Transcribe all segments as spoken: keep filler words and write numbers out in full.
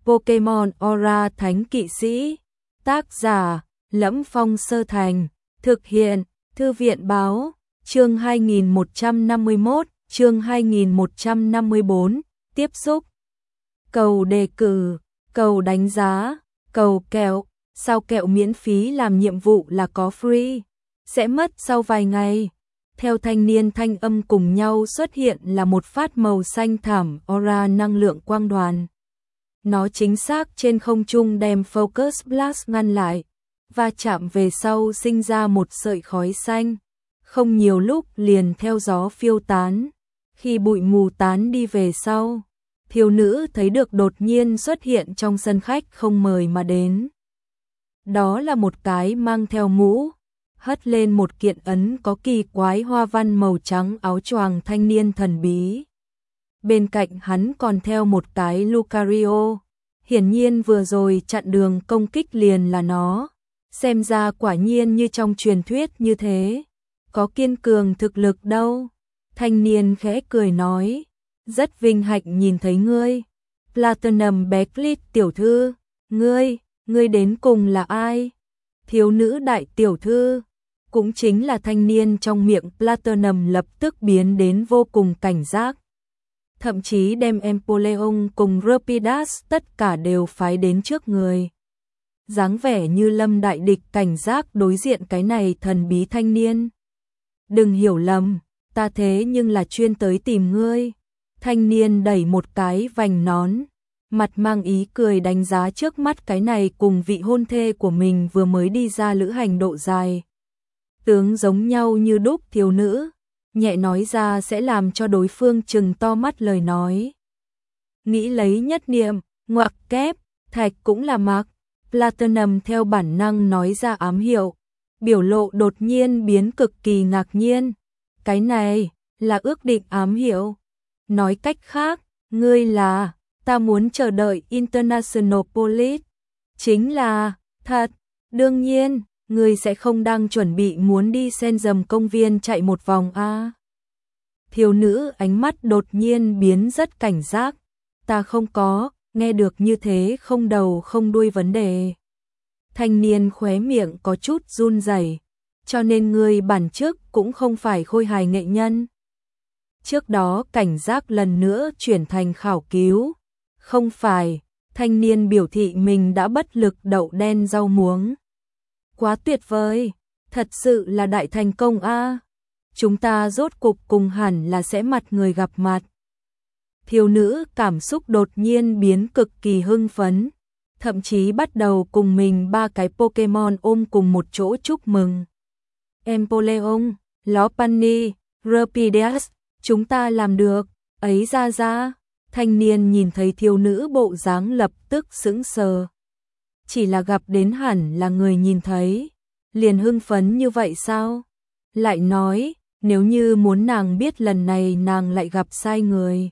Pokemon Aura Thánh Kỵ Sĩ. Tác giả: Lẫm Phong Sơ Thành. Thực hiện: Thư viện báo. Chương hai nghìn một trăm năm mươi mốt, chương hai nghìn một trăm năm mươi bốn, tiếp xúc. Cầu đề cử, cầu đánh giá, cầu kẹo, sao kẹo miễn phí làm nhiệm vụ là có free, sẽ mất sau vài ngày. Theo thanh niên thanh âm cùng nhau xuất hiện là một phát màu xanh thẳm aura năng lượng quang đoàn. Nó chính xác trên không trung đem Focus Blast ngăn lại, và chạm về sau sinh ra một sợi khói xanh, không nhiều lúc liền theo gió phiêu tán. Khi bụi mù tán đi về sau, thiếu nữ thấy được đột nhiên xuất hiện trong sân khách không mời mà đến. Đó là một cái mang theo mũ, hất lên một kiện ấn có kỳ quái hoa văn màu trắng áo choàng thanh niên thần bí. Bên cạnh hắn còn theo một cái Lucario, hiển nhiên vừa rồi chặn đường công kích liền là nó. Xem ra quả nhiên như trong truyền thuyết như thế, có kiên cường thực lực đâu. Thanh niên khẽ cười nói, rất vinh hạnh nhìn thấy ngươi. Platinum Beckley tiểu thư, ngươi, ngươi đến cùng là ai? Thiếu nữ đại tiểu thư, cũng chính là thanh niên trong miệng Platinum lập tức biến đến vô cùng cảnh giác. Thậm chí đem Empoleon cùng Rapidas tất cả đều phái đến trước người. Dáng vẻ như lâm đại địch cảnh giác đối diện cái này thần bí thanh niên. Đừng hiểu lầm, ta thế nhưng là chuyên tới tìm ngươi. Thanh niên đẩy một cái vành nón, mặt mang ý cười đánh giá trước mắt cái này cùng vị hôn thê của mình vừa mới đi ra lữ hành độ dài. Tướng giống nhau như đúc thiếu nữ, nhẹ nói ra sẽ làm cho đối phương trừng to mắt lời nói. Nghĩ lấy nhất niệm, ngoặc kép, thạch cũng là mặc. Platinum theo bản năng nói ra ám hiệu, biểu lộ đột nhiên biến cực kỳ ngạc nhiên. Cái này là ước định ám hiệu. Nói cách khác, ngươi là, ta muốn chờ đợi International Police. Chính là, thật, đương nhiên, ngươi sẽ không đang chuẩn bị muốn đi sen dầm công viên chạy một vòng a. Thiếu nữ ánh mắt đột nhiên biến rất cảnh giác. Ta không có. Nghe được như thế không đầu không đuôi vấn đề. Thanh niên khóe miệng có chút run rẩy, cho nên ngươi bản chức cũng không phải khôi hài nghệ nhân. Trước đó cảnh giác lần nữa chuyển thành khảo cứu. Không phải, thanh niên biểu thị mình đã bất lực đậu đen rau muống. Quá tuyệt vời, thật sự là đại thành công a. Chúng ta rốt cục cùng hẳn là sẽ mặt người gặp mặt. Thiếu nữ cảm xúc đột nhiên biến cực kỳ hưng phấn, thậm chí bắt đầu cùng mình ba cái Pokemon ôm cùng một chỗ chúc mừng. Empoleon, Lopunny, Rapidash, chúng ta làm được, ấy ra ra. Thanh niên nhìn thấy thiếu nữ bộ dáng lập tức sững sờ. Chỉ là gặp đến hẳn là người nhìn thấy, liền hưng phấn như vậy sao? Lại nói, nếu như muốn nàng biết lần này nàng lại gặp sai người,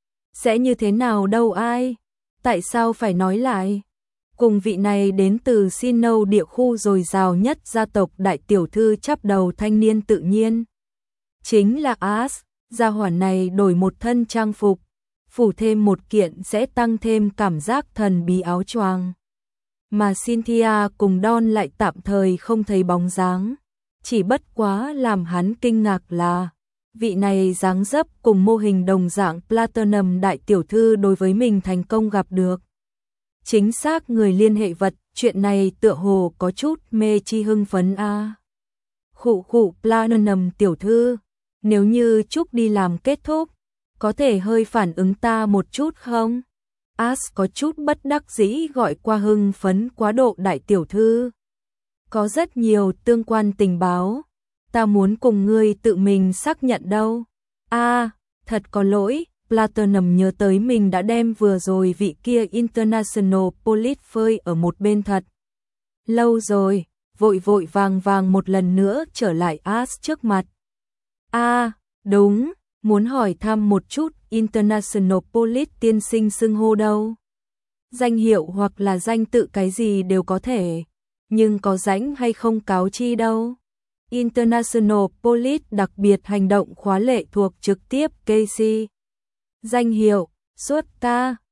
sẽ như thế nào đâu ai? Tại sao phải nói lại? Cùng vị này đến từ Sinnoh địa khu dồi dào nhất gia tộc đại tiểu thư chắp đầu thanh niên tự nhiên. Chính là Ash, gia hỏa này đổi một thân trang phục, phủ thêm một kiện sẽ tăng thêm cảm giác thần bí áo choàng. Mà Cynthia cùng Don lại tạm thời không thấy bóng dáng. Chỉ bất quá làm hắn kinh ngạc là vị này dáng dấp cùng mô hình đồng dạng Platinum đại tiểu thư đối với mình thành công gặp được. Chính xác người liên hệ vật, chuyện này tựa hồ có chút mê chi hưng phấn a. À. Khụ khụ Platinum tiểu thư, nếu như Trúc đi làm kết thúc, có thể hơi phản ứng ta một chút không? Ash có chút bất đắc dĩ gọi qua hưng phấn quá độ đại tiểu thư. Có rất nhiều tương quan tình báo. Ta muốn cùng ngươi tự mình xác nhận đâu. A, à, thật có lỗi, Platinum nhớ tới mình đã đem vừa rồi vị kia International Police phơi ở một bên thật. Lâu rồi, vội vội vàng vàng một lần nữa trở lại Ash trước mặt. A, à, đúng, muốn hỏi thăm một chút International Police tiên sinh xưng hô đâu. Danh hiệu hoặc là danh tự cái gì đều có thể, nhưng có rãnh hay không cáo chi đâu. International Police đặc biệt hành động khóa lệ thuộc trực tiếp Casey. Danh hiệu, xuất ca,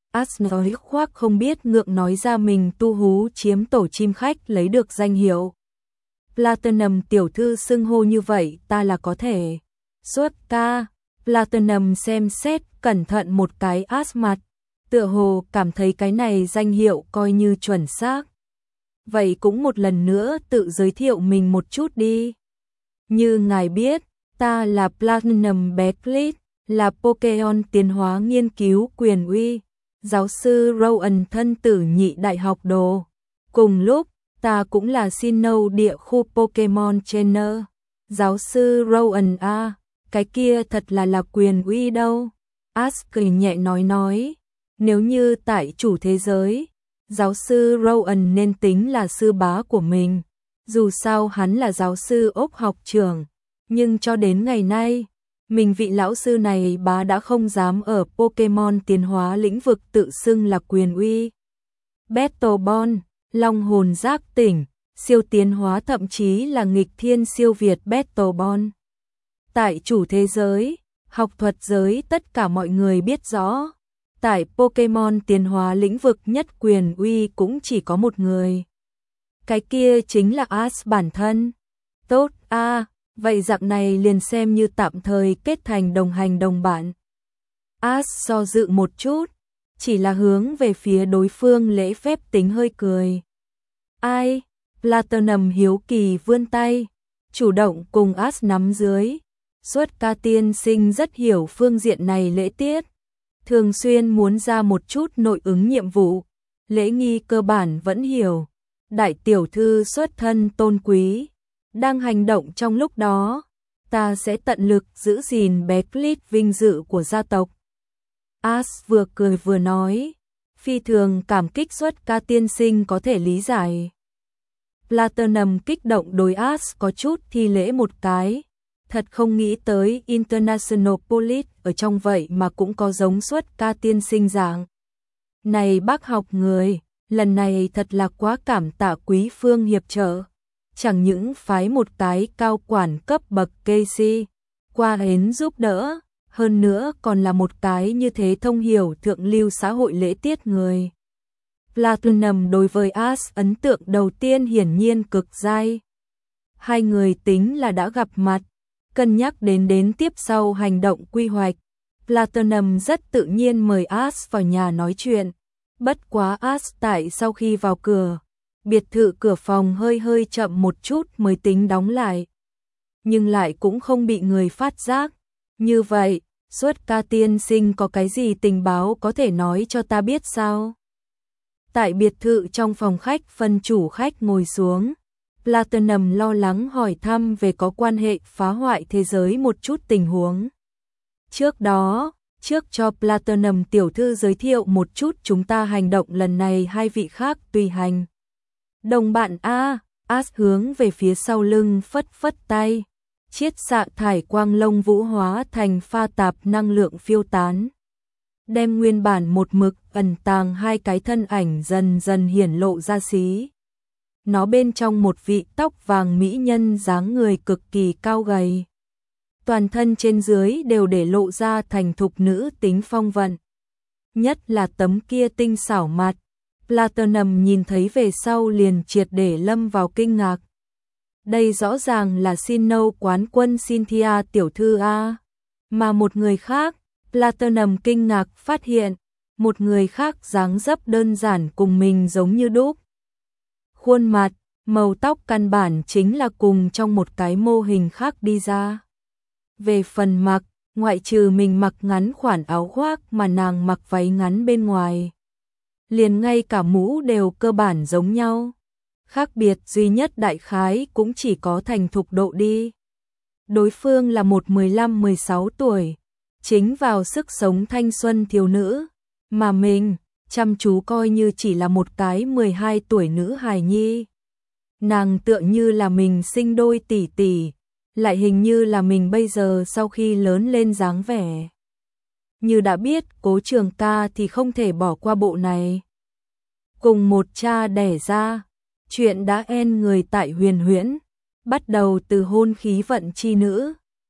As nói khoác không biết ngượng nói ra mình tu hú chiếm tổ chim khách lấy được danh hiệu Platinum tiểu thư xưng hô như vậy ta là có thể. Suốt ca, Platinum xem xét cẩn thận một cái As mặt, tựa hồ cảm thấy cái này danh hiệu coi như chuẩn xác. Vậy cũng một lần nữa tự giới thiệu mình một chút đi. Như ngài biết, ta là Platinum Beckley, là Pokemon tiến hóa nghiên cứu quyền uy, giáo sư Rowan thân tử nhị đại học đồ. Cùng lúc, ta cũng là Sinnoh địa khu Pokemon Trainer. Giáo sư Rowan a, cái kia thật là là quyền uy đâu. Ash cười nhẹ nói nói, nếu như tại chủ thế giới, giáo sư Rowan nên tính là sư bá của mình. Dù sao hắn là giáo sư ốc học trưởng, nhưng cho đến ngày nay, mình vị lão sư này bá đã không dám ở Pokemon tiến hóa lĩnh vực tự xưng là quyền uy. Battle Bond, long hồn giác tỉnh, siêu tiến hóa thậm chí là nghịch thiên siêu việt Battle Bond. Tại chủ thế giới, học thuật giới tất cả mọi người biết rõ, tại Pokemon tiến hóa lĩnh vực nhất quyền uy cũng chỉ có một người. Cái kia chính là Ash bản thân. Tốt a, à, vậy dạng này liền xem như tạm thời kết thành đồng hành đồng bạn. Ash do dự một chút, chỉ là hướng về phía đối phương lễ phép tính hơi cười. Ai? Platinum hiếu kỳ vươn tay, chủ động cùng Ash nắm dưới. Suốt ca tiên sinh rất hiểu phương diện này lễ tiết, thường xuyên muốn ra một chút nội ứng nhiệm vụ, lễ nghi cơ bản vẫn hiểu. Đại tiểu thư xuất thân tôn quý, đang hành động trong lúc đó, ta sẽ tận lực giữ gìn Beckley vinh dự của gia tộc. Ash vừa cười vừa nói, phi thường cảm kích xuất ca tiên sinh có thể lý giải. Platinum kích động đối Ash có chút thi lễ một cái, thật không nghĩ tới International Police ở trong vậy mà cũng có giống xuất ca tiên sinh dạng. Này bác học người, lần này thật là quá cảm tạ quý phương hiệp trợ. Chẳng những phái một cái cao quản cấp bậc Casey qua đến giúp đỡ, hơn nữa còn là một cái như thế thông hiểu thượng lưu xã hội lễ tiết người. Platinum đối với Ash ấn tượng đầu tiên hiển nhiên cực dai. Hai người tính là đã gặp mặt, cân nhắc đến đến tiếp sau hành động quy hoạch. Platinum rất tự nhiên mời Ash vào nhà nói chuyện. Bất quá Ash tại sau khi vào cửa, biệt thự cửa phòng hơi hơi chậm một chút mới tính đóng lại. Nhưng lại cũng không bị người phát giác. Như vậy, suốt ca tiên sinh có cái gì tình báo có thể nói cho ta biết sao? Tại biệt thự trong phòng khách phân chủ khách ngồi xuống, Platinum lo lắng hỏi thăm về có quan hệ phá hoại thế giới một chút tình huống. Trước đó, trước cho Platinum tiểu thư giới thiệu một chút chúng ta hành động lần này hai vị khác tùy hành. Đồng bạn A, Ash hướng về phía sau lưng phất phất tay, chiết xạ thải quang lông vũ hóa thành pha tạp năng lượng phiêu tán. Đem nguyên bản một mực ẩn tàng hai cái thân ảnh dần dần hiển lộ ra xí. Nó bên trong một vị tóc vàng mỹ nhân dáng người cực kỳ cao gầy. Toàn thân trên dưới đều để lộ ra thành thục nữ tính phong vận. Nhất là tấm kia tinh xảo mặt, Platinum nhìn thấy về sau liền triệt để lâm vào kinh ngạc. Đây rõ ràng là Sinnoh quán quân Cynthia tiểu thư A. Mà một người khác, Platinum kinh ngạc phát hiện, một người khác dáng dấp đơn giản cùng mình giống như đúc. Khuôn mặt, màu tóc căn bản chính là cùng trong một cái mô hình khác đi ra. Về phần mặc, ngoại trừ mình mặc ngắn khoản áo khoác mà nàng mặc váy ngắn bên ngoài. Liền ngay cả mũ đều cơ bản giống nhau. Khác biệt duy nhất đại khái cũng chỉ có thành thục độ đi. Đối phương là một mười lăm mười sáu tuổi, chính vào sức sống thanh xuân thiếu nữ, mà mình chăm chú coi như chỉ là một cái mười hai tuổi nữ hài nhi. Nàng tựa như là mình sinh đôi tỷ tỷ, lại hình như là mình bây giờ sau khi lớn lên dáng vẻ. Như đã biết Cố Trường Ca thì không thể bỏ qua bộ này. Cùng một cha đẻ ra, chuyện đã en người tại Huyền Huyễn, bắt đầu từ hôn khí vận chi nữ,